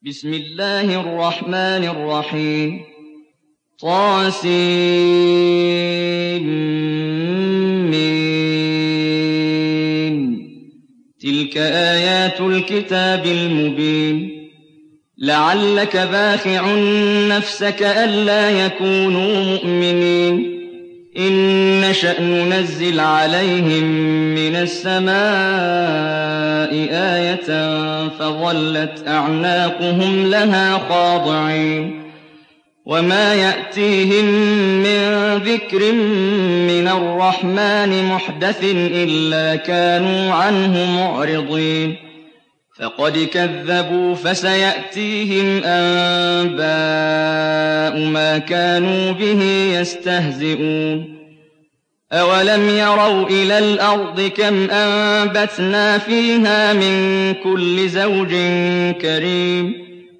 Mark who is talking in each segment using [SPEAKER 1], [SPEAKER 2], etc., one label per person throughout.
[SPEAKER 1] بسم الله الرحمن الرحيم طاسم تلك آيات الكتاب المبين لعلك باخع نفسك ألا يكونوا مؤمنين إن نشأ ننزل عليهم من السماء آية فظلت أعناقهم لها خاضعين وما يأتيهم من ذكر من الرحمن محدث إلا كانوا عنه معرضين فقد كذبوا فسيأتيهم أنباء ما كانوا به يستهزئون أولم يروا إلى الأرض كم أنبتنا فيها من كل زوج كريم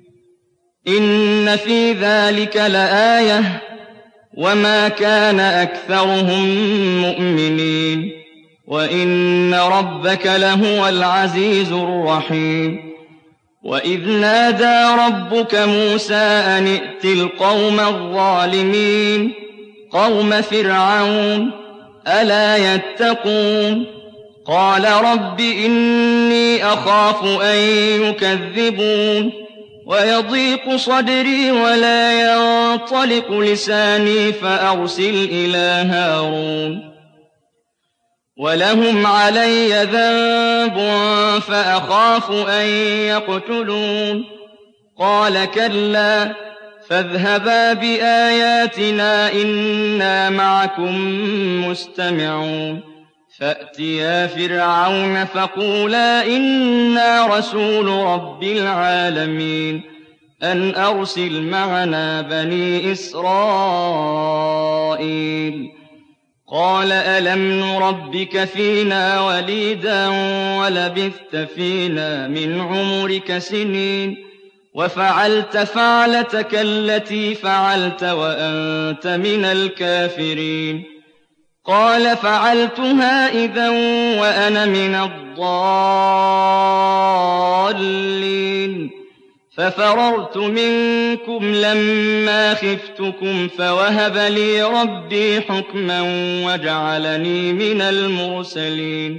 [SPEAKER 1] إن في ذلك لآية وما كان أكثرهم مؤمنين وإن ربك لهو العزيز الرحيم وإذ نادى ربك موسى أن ائت القوم الظالمين قوم فرعون ألا يتقون قال رب إني أخاف أن يكذبون ويضيق صدري ولا ينطلق لساني فأرسل إلى هارون ولهم علي ذنب فأخاف أن يقتلون قال كلا فاذهبا بآياتنا إنا معكم مستمعون فأتيا فرعون فقولا إنا رسول رب العالمين أن أرسل معنا بني إسرائيل قال ألم نربك فينا وليدا ولبثت فينا من عمرك سنين وفعلت فعلتك التي فعلت وأنت من الكافرين قال فعلتها إذا وأنا من الضالين ففررت منكم لما خفتكم فوهب لي ربي حكما وجعلني من المرسلين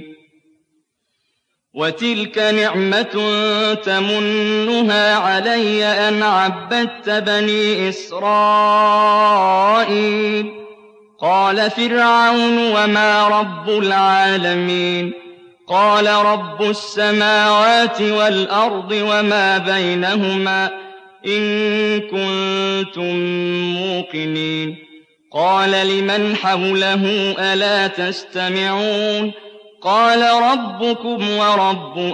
[SPEAKER 1] وتلك نعمة تمنها علي أن عبدت بني إسرائيل قال فرعون وما رب العالمين قال رب السماوات والأرض وما بينهما إن كنتم موقنين قال لمن حوله ألا تستمعون قال ربكم ورب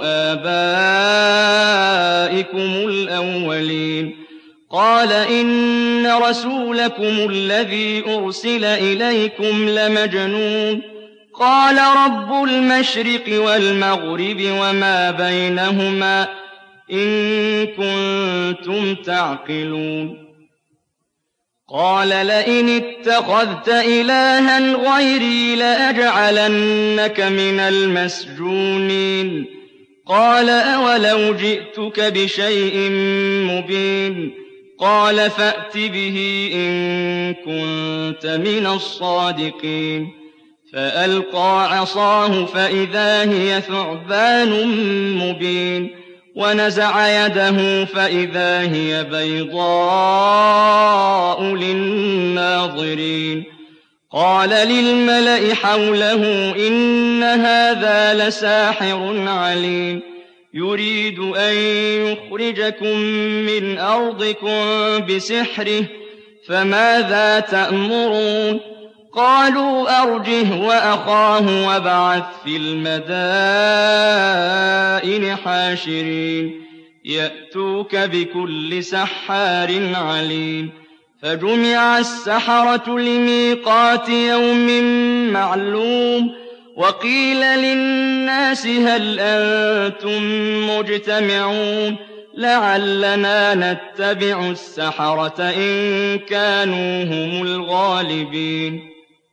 [SPEAKER 1] آبائكم الأولين قال إن رسولكم الذي أرسل إليكم لمجنون قال رب المشرق والمغرب وما بينهما إن كنتم تعقلون قال لئن اتخذت إلها غيري لأجعلنك من المسجونين قال أولو جئتك بشيء مبين قال فأت به إن كنت من الصادقين فألقى عصاه فإذا هي ثعبان مبين ونزع يده فإذا هي بيضاء للناظرين قال للملأ حوله إن هذا لساحر عليم يريد أن يخرجكم من أرضكم بسحره فماذا تأمرون قالوا أرجه وأخاه وابعث في المدائن حاشرين يأتوك بكل سحار عليم فجمع السحرة لميقات يوم معلوم وقيل للناس هل أنتم مجتمعون لعلنا نتبع السحرة إن كانوا هم الغالبين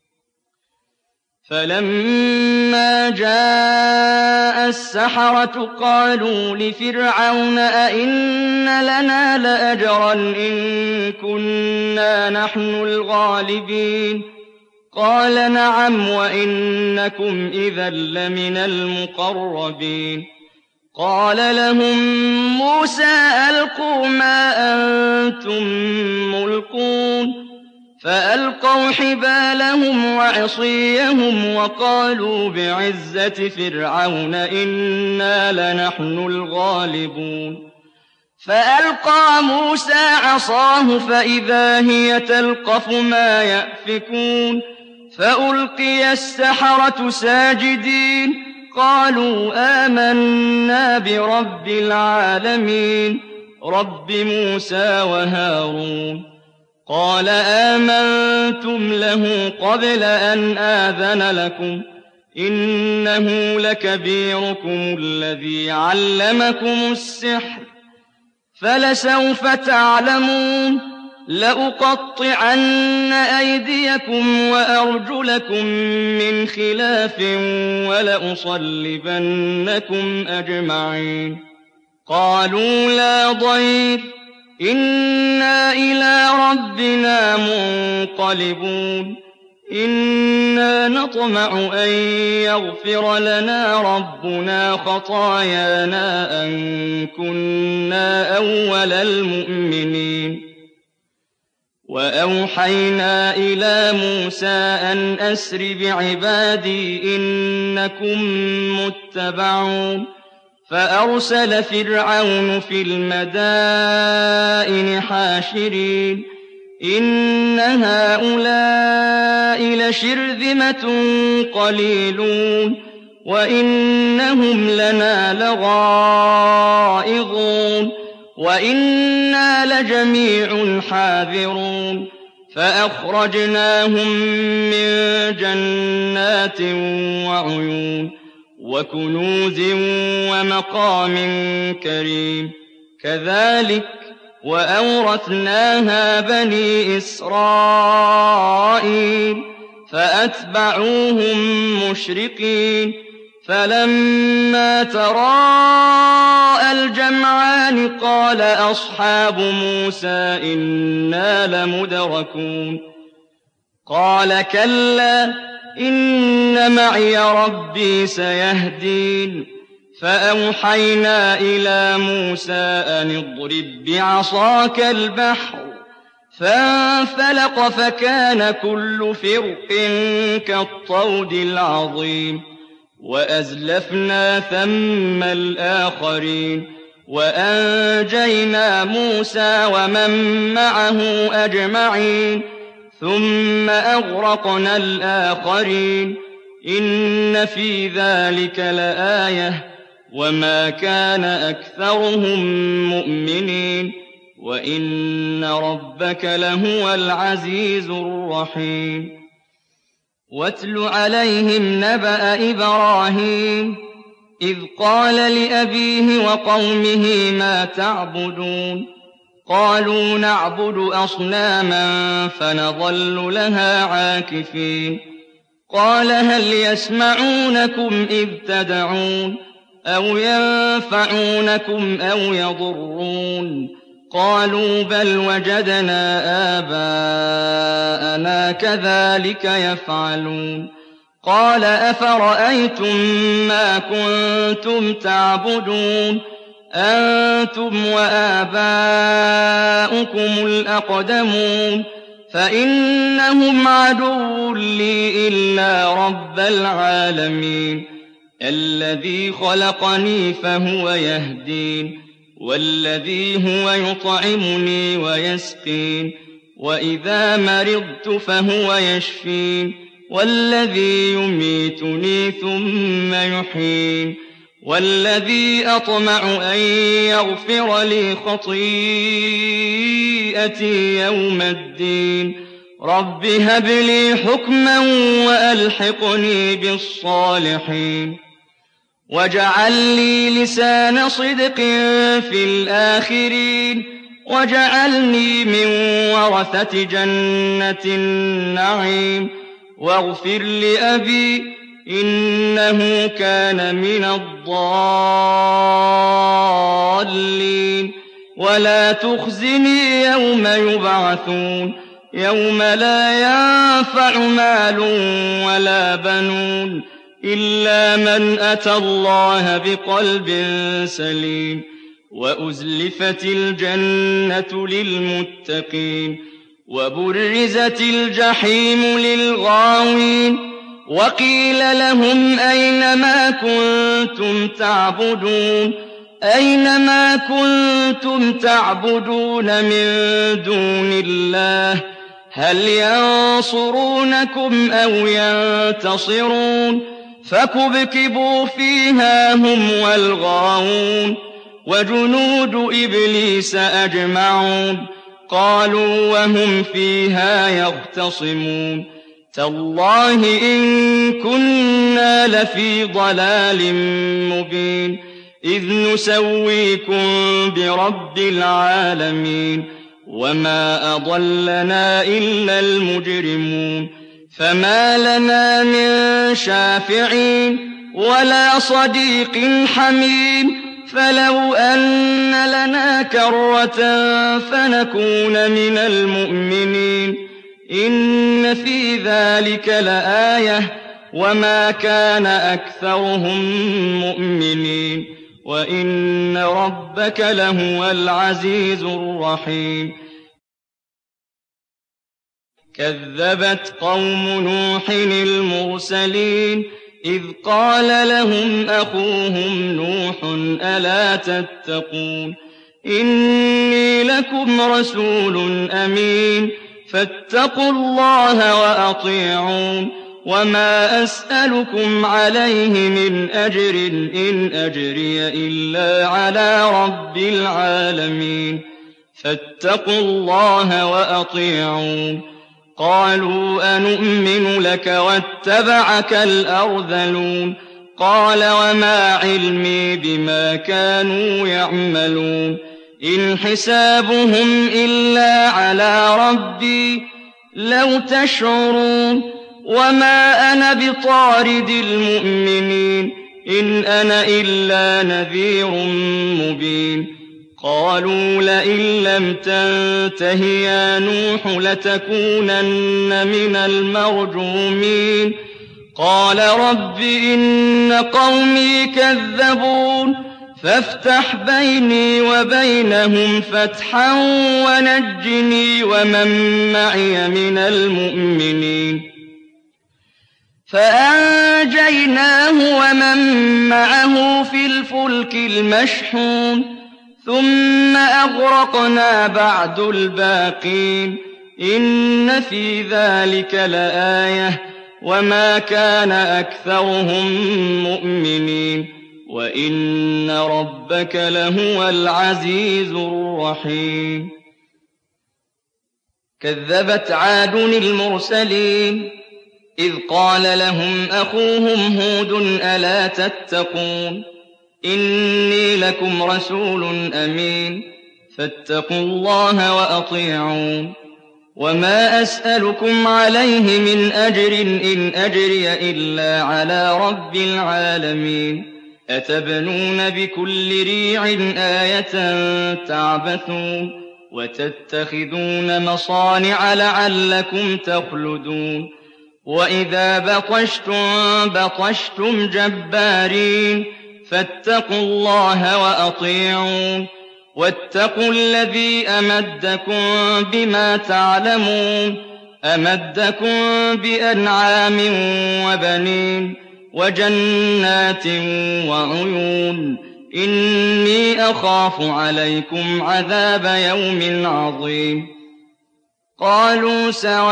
[SPEAKER 1] فلما جاء السحرة قالوا لفرعون أئن لنا لنا لأجرا إن كنا نحن الغالبين قال نعم وإنكم إذا لمن المقربين قال لهم موسى ألقوا ما أنتم ملقون فألقوا حبالهم وعصيهم وقالوا بعزة فرعون إنا لنحن الغالبون فألقى موسى عصاه فإذا هي تلقف ما يأفكون فألقي السحرة ساجدين قالوا آمنا برب العالمين رب موسى وهارون قال آمنتم له قبل أن آذن لكم إنه لكبيركم الذي علمكم السحر فلسوف تعلمون لأقطعن أيديكم وأرجلكم من خلاف ولأصلبنكم أجمعين قالوا لا ضير إنا إلى ربنا منقلبون إنا نطمع أن يغفر لنا ربنا خطايانا أن كنا أول المؤمنين وأوحينا إلى موسى أن أسر بعبادي إنكم متبعون فأرسل فرعون في المدائن حاشرين إن هؤلاء لشرذمة قليلون وإنهم لنا لغائظون وإنا لجميع حاذرون فأخرجناهم من جنات وعيون وكنوز ومقام كريم كذلك وأورثناها بني إسرائيل فأتبعوهم مشرقين فلما تراءى الجمعان قال أصحاب موسى إنا لمدركون قال كلا إن معي ربي سيهدين فأوحينا إلى موسى أن اضرب بعصاك البحر فانفلق فكان كل فرق كالطود العظيم وأزلفنا ثم الآخرين وأنجينا موسى ومن معه أجمعين ثم أغرقنا الآخرين إن في ذلك لآية وما كان أكثرهم مؤمنين وإن ربك لهو العزيز الرحيم واتل عليهم نبأ إبراهيم إذ قال لأبيه وقومه ما تعبدون قالوا نعبد أصناما فنظل لها عاكفين قال هل يسمعونكم إذ تدعون أو ينفعونكم أو يضرون قالوا بل وجدنا آباءنا كذلك يفعلون قال أفرأيتم ما كنتم تعبدون أنتم وآباؤكم الأقدمون فإنهم عدو لي إلا رب العالمين الذي خلقني فهو يهدين والذي هو يطعمني ويسقين وإذا مرضت فهو يشفين والذي يميتني ثم يحيين والذي أطمع أن يغفر لي خطيئتي يوم الدين رب هب لي حكما وألحقني بالصالحين واجعل لي لسان صدق في الآخرين واجعلني من ورثة جنة النعيم واغفر لأبي إنه كان من الضالين ولا تخزني يوم يبعثون يوم لا ينفع مال ولا بنون إلا من أتى الله بقلب سليم وأزلفت الجنة للمتقين وبرزت الجحيم للغاوين وقيل لهم أين ما كنتم تعبدون من دون الله هل ينصرونكم أو ينتصرون فكبكبوا فيها هم والغاوون وجنود إبليس أجمعون قالوا وهم فيها يختصمون تالله إن كنا لفي ضلال مبين إذ نسويكم برب العالمين وما أضلنا إلا المجرمون فما لنا من شافعين ولا صديق حميم فلو أن لنا كرة فنكون من المؤمنين إن في ذلك لآية وما كان أكثرهم مؤمنين وإن ربك لهو العزيز الرحيم كذبت قوم نوح المرسلين إذ قال لهم أخوهم نوح ألا تتقون إني لكم رسول أمين فاتقوا الله وأطيعون وما أسألكم عليه من أجر إن أجري إلا على رب العالمين فاتقوا الله وأطيعون قالوا أنؤمن لك واتبعك الأرذلون قال وما علمي بما كانوا يعملون إن حسابهم إلا على ربي لو تشعرون وما أنا بطارد المؤمنين إن أنا إلا نذير مبين قالوا لئن لم تنته يا نوح لتكونن من المرجومين قال رب إن قومي كذبون فافتح بيني وبينهم فتحا ونجني ومن معي من المؤمنين فأنجيناه ومن معه في الفلك المشحون ثم أغرقنا بعد الباقين إن في ذلك لآية وما كان أكثرهم مؤمنين وإن ربك لهو العزيز الرحيم كذبت عاد المرسلين إذ قال لهم أخوهم هود ألا تتقون إني لكم رسول أمين فاتقوا الله وأطيعون وما أسألكم عليه من أجر إن أجري إلا على رب العالمين أتبنون بكل ريع آية تعبثون وتتخذون مصانع لعلكم تخلدون وإذا بطشتم جبارين فاتقوا الله وأطيعون واتقوا الذي أمدكم بما تعلمون أمدكم بأنعام وبنين وجنات وعيون إني أخاف عليكم عذاب يوم عظيم قالوا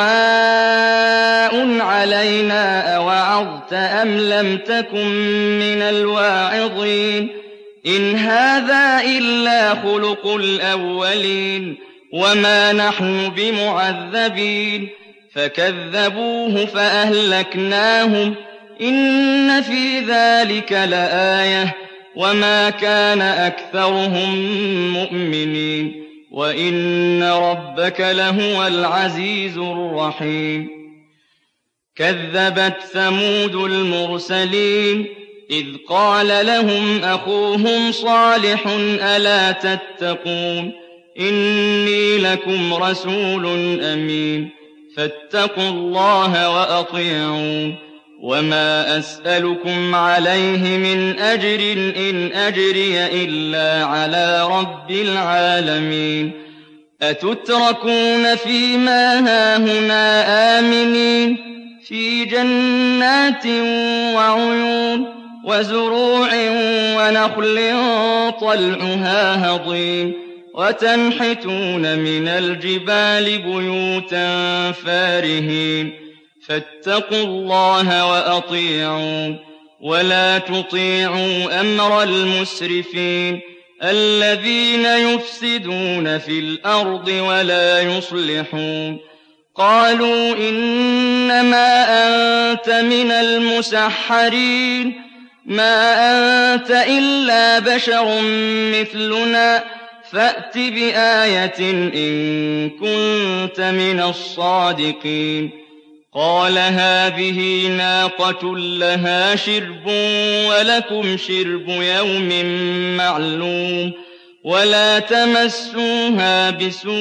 [SPEAKER 1] سواء علينا أوعظت أم لم تكن من الواعظين إن هذا إلا خلق الأولين وما نحن بمعذبين فكذبوه فأهلكناهم إن في ذلك لآية وما كان أكثرهم مؤمنين وإن ربك لهو العزيز الرحيم كذبت ثمود المرسلين إذ قال لهم أخوهم صالح ألا تتقون إني لكم رسول أمين فاتقوا الله وأطيعون وما أسألكم عليه من أجر إن أجري إلا على رب العالمين أتتركون فيما هاهنا آمنين في جنات وعيون وزروع ونخل طلعها هضيم وتنحتون من الجبال بيوتا فارهين فاتقوا الله وأطيعون ولا تطيعوا أمر المسرفين الذين يفسدون في الأرض ولا يصلحون قالوا إنما أنت من المسحرين ما أنت إلا بشر مثلنا فأت بآية إن كنت من الصادقين قال هذه ناقة لها شرب ولكم شرب يوم معلوم ولا تمسوها بسوء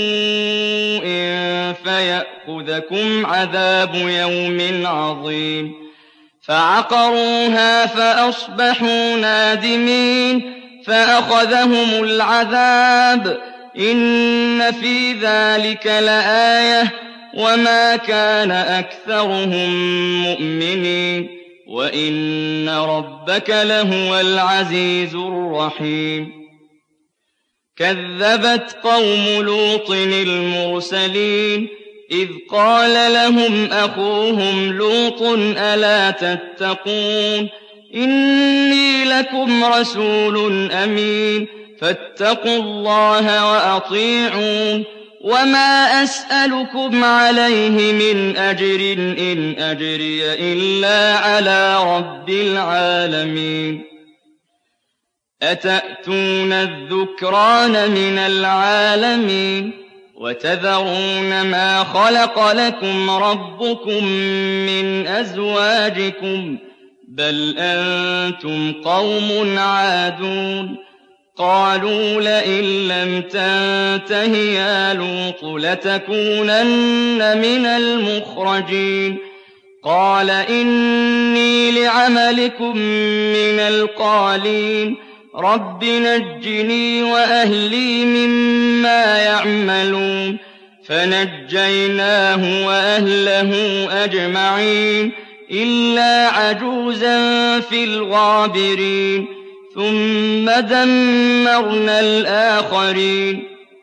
[SPEAKER 1] فيأخذكم عذاب يوم عظيم فعقروها فأصبحوا نادمين فأخذهم العذاب إن في ذلك لآية وما كان أكثرهم مؤمنين وإن ربك لهو العزيز الرحيم كذبت قوم لوط المرسلين إذ قال لهم أخوهم لوط ألا تتقون إني لكم رسول أمين فاتقوا الله وأطيعون وما أسألكم عليه من أجر إن أجري إلا على رب العالمين أتأتون الذكران من العالمين وتذرون ما خلق لكم ربكم من أزواجكم بل أنتم قوم عادون قالوا لئن لم تنته يا لوط لتكونن من المخرجين قال إني لعملكم من القالين رب نجني وأهلي مما يعملون فنجيناه وأهله أجمعين إلا عجوزا في الغابرين ثم دمرنا الآخرين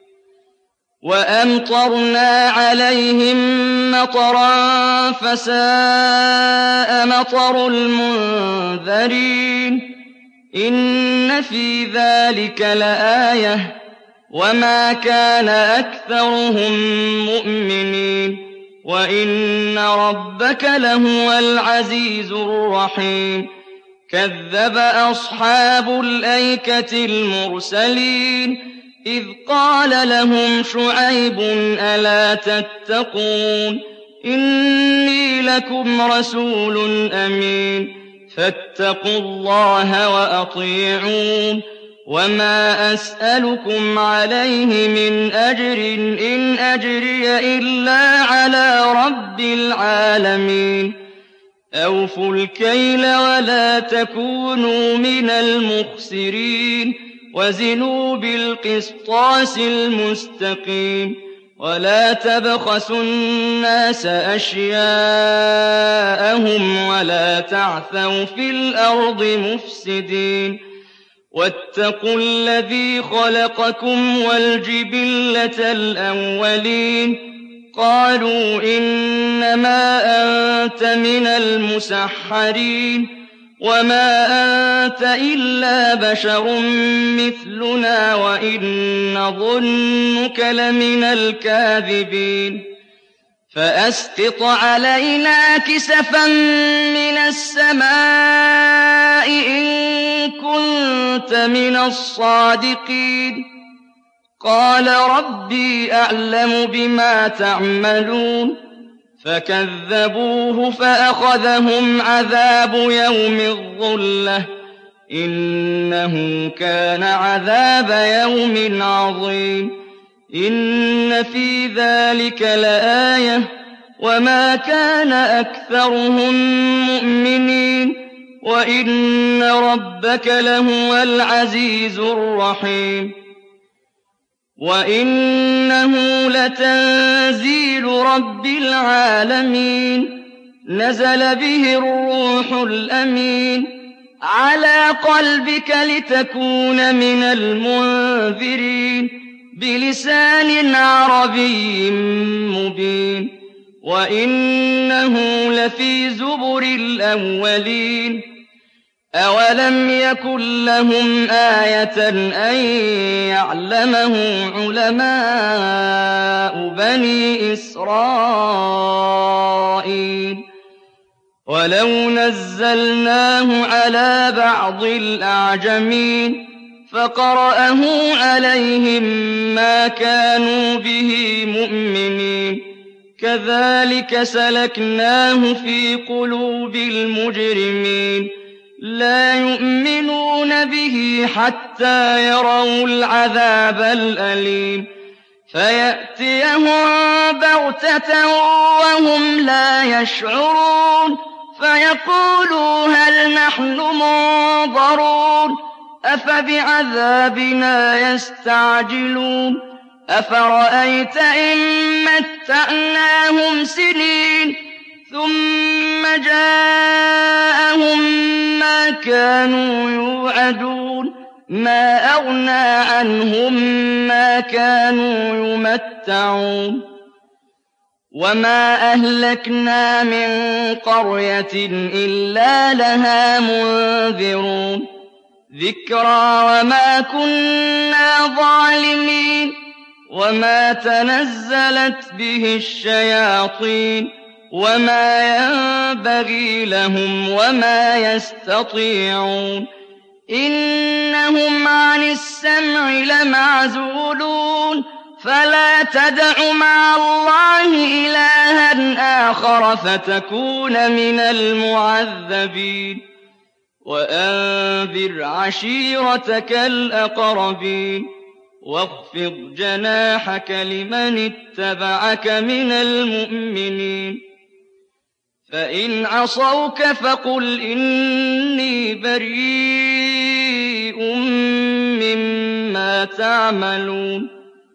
[SPEAKER 1] وأمطرنا عليهم مطرا فساء مطر المنذرين إن في ذلك لآية وما كان أكثرهم مؤمنين وإن ربك لهو العزيز الرحيم كذب أصحاب الأيكة المرسلين إذ قال لهم شعيب ألا تتقون إني لكم رسول أمين فاتقوا الله وأطيعون وما أسألكم عليه من أجر إن أجري إلا على رب العالمين أوفوا الكيل ولا تكونوا من المخسرين وزنوا بالقسطاس المستقيم ولا تبخسوا الناس أشياءهم ولا تعثوا في الأرض مفسدين واتقوا الذي خلقكم والجبلة الأولين قالوا إنما أنت من المسحرين وما أنت إلا بشر مثلنا وإن نظنك لمن الكاذبين فأسقط علينا كسفا من السماء إن كنت من الصادقين قال ربي أعلم بما تعملون فكذبوه فأخذهم عذاب يوم الظلة إنه كان عذاب يوم عظيم إن في ذلك لآية وما كان أكثرهم مؤمنين وإن ربك لهو العزيز الرحيم وإنه لتنزيل رب العالمين نزل به الروح الأمين على قلبك لتكون من المنذرين بلسان عربي مبين وإنه لفي زبر الأولين أولم يكن لهم آية أن يعلمه علماء بني إسرائيل ولو نزلناه على بعض الأعجمين فقرأه عليهم ما كانوا به مؤمنين كذلك سلكناه في قلوب المجرمين لا يؤمنون به حتى يروا العذاب الأليم فيأتيهم بغتة وهم لا يشعرون فيقولوا هل نحن منظرون أفبعذابنا يستعجلون أفرأيت إن متعناهم سنين ثم جاءهم ما كانوا يوعدون ما أغنى عنهم ما كانوا يمتعون وما أهلكنا من قرية إلا لها منذرون ذكرى وما كنا ظالمين وما تنزلت به الشياطين وما ينبغي لهم وما يستطيعون إنهم عن السمع لمعزولون فلا تدع مع الله إلها آخر فتكون من المعذبين وأنذر عشيرتك الأقربين واخفض جناحك لمن اتبعك من المؤمنين فإن عصوك فقل إني بريء مما تعملون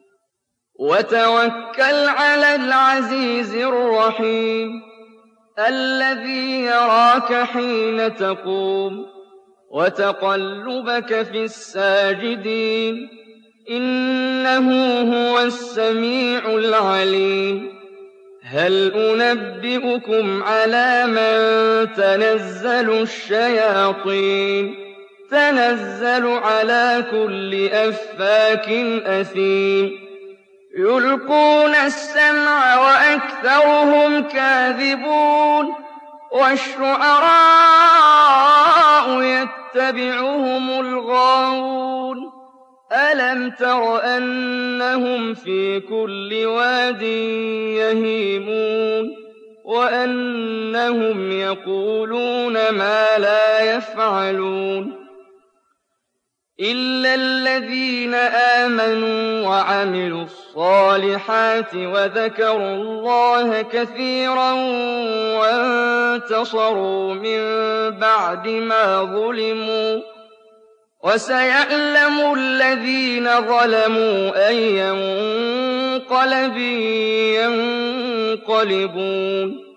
[SPEAKER 1] وتوكل على العزيز الرحيم الذي يراك حين تقوم وتقلبك في الساجدين إنه هو السميع العليم هل أنبئكم على من تنزل الشياطين تنزل على كل أفاك أثيم يلقون السمع وأكثرهم كاذبون والشعراء يتبعهم الغاوون ألم تر أنهم في كل واد يهيمون وأنهم يقولون ما لا يفعلون إلا الذين آمنوا وعملوا الصالحات وذكروا الله كثيرا وانتصروا من بعد ما ظلموا وسيعلم الذين ظلموا أي منقلب ينقلبون